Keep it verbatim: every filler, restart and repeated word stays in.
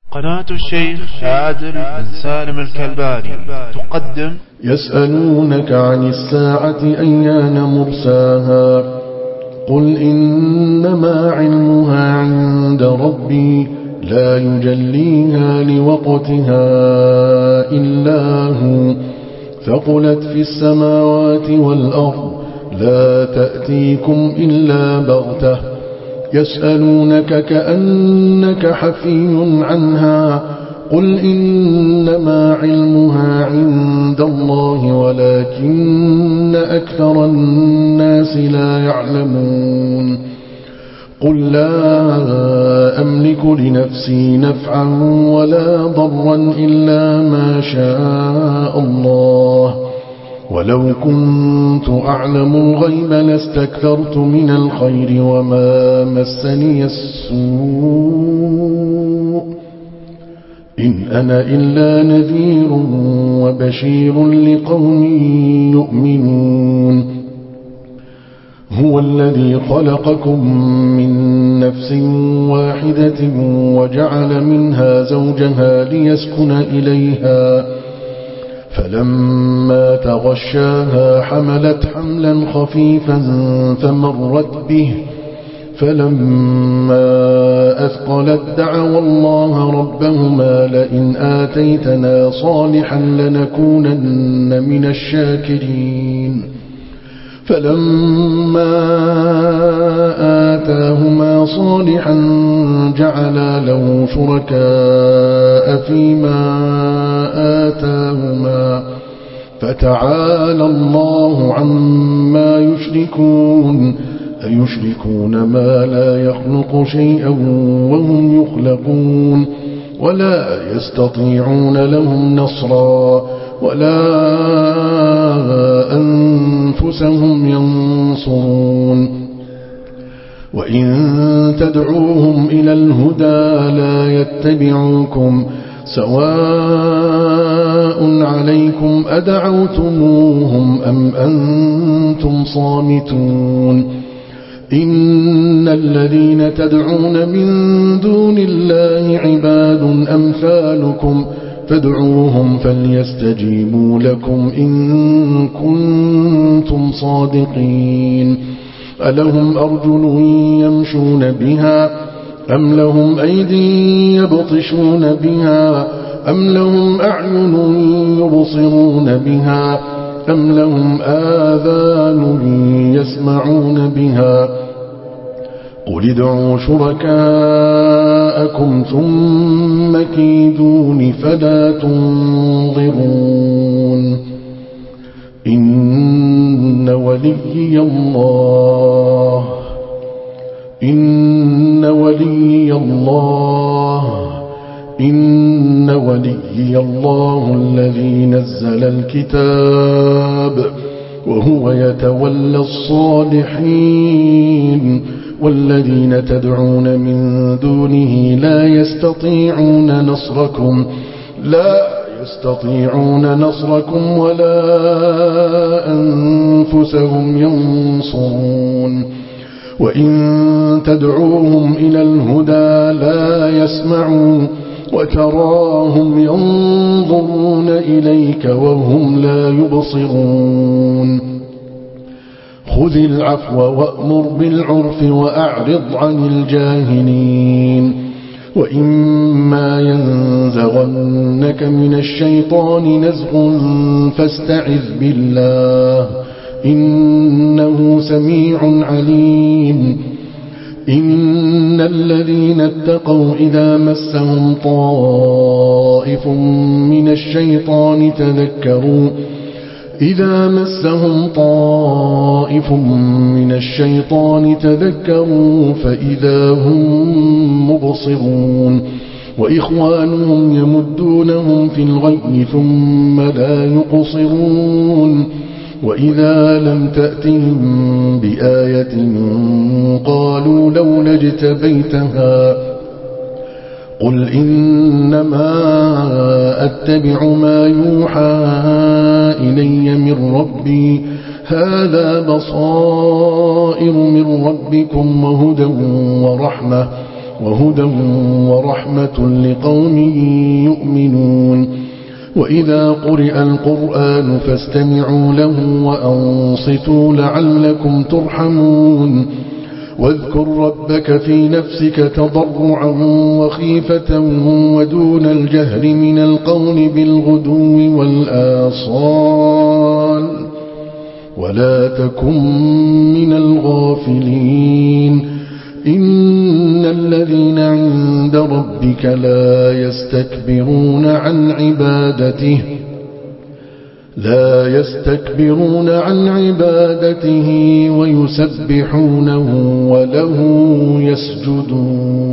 قناة الشيخ عادل بن سالم الكلباني تقدم يسألونك عن الساعة أيان مرساها قل إنما علمها عند ربي لا يجليها لوقتها إلا هو ثقلت في السماوات والأرض لا تأتيكم إلا بغتة يسألونك كأنك حفي عنها قل إنما علمها عند الله ولكن أكثر الناس لا يعلمون قل لا أملك لنفسي نفعا ولا ضرا إلا ما شاء الله ولو كنت أعلم الغيب لاستكثرت من الخير وما مسني السوء إن أنا إلا نذير وبشير لقوم يؤمنون هو الذي خلقكم من نفس واحدة وجعل منها زوجها ليسكن إليها فلما تغشاها حملت حملا خفيفا فمرت به فلما أثقلت دعوا الله ربهما لئن آتيتنا صالحا لنكونن من الشاكرين فلما آتاهما صالحا جعلا له شركاء فيما آتاهما فتعالى الله عما يشركون أيشركون ما لا يخلق شيئا وهم يخلقون ولا يستطيعون لهم نصرا ولا أنفسهم ينصرون وإن تدعوهم إلى الهدى لا يتبعوكم سواء عليكم أدعوتموهم أم أنتم صامتون إن الذين تدعون من دون الله عباد أمثالكم فادعوهم فليستجيبوا لكم إن كنتم صادقين ألهم أرجل يمشون بها أم لهم أيدي يبطشون بها أم لهم أعين يبصرون بها أم لهم آذان يسمعون بها قل ادعوا شركاءكم ثم كيدون فلا تنظرون إن وليي الله إن وليي الله إن وليي الله الذي نزل الكتاب وهو يتولى الصالحين والذين تدعون من دونه لا يستطيعون نصركم لا يستطيعون نصركم ولا أنفسهم ينصرون وإن تدعوهم إلى الهدى لا يسمعون وتراهم ينظرون إليك وهم لا يبصرون خذ العفو وأمر بالعرف وأعرض عن الجاهلين وإما ينزغنك من الشيطان نزغ فاستعذ بالله إنه سميع عليم إن الذين اتقوا إذا مسهم طائف من الشيطان تذكروا إذا مسهم طائف من الشيطان تذكروا فإذا هم مبصرون وإخوانهم يمدونهم في الغي ثم لا يقصرون وإذا لم تأتهم بآية قالوا لولا اجتبيتها قل إنما أتبع ما يوحى إلي من ربي هذا بصائر من ربكم وهدى ورحمة وهدى ورحمة لقوم يؤمنون وإذا قرئ القرآن فاستمعوا له وأنصتوا لعلكم ترحمون واذكر ربك في نفسك تضرعا وخيفة ودون الجهر من القول بالغدو والآصال ولا تكن من الغافلين إن الذين عند ربك لا يستكبرون عن عبادته لا يستكبرون عن عبادته ويسبحونه وله يسجدون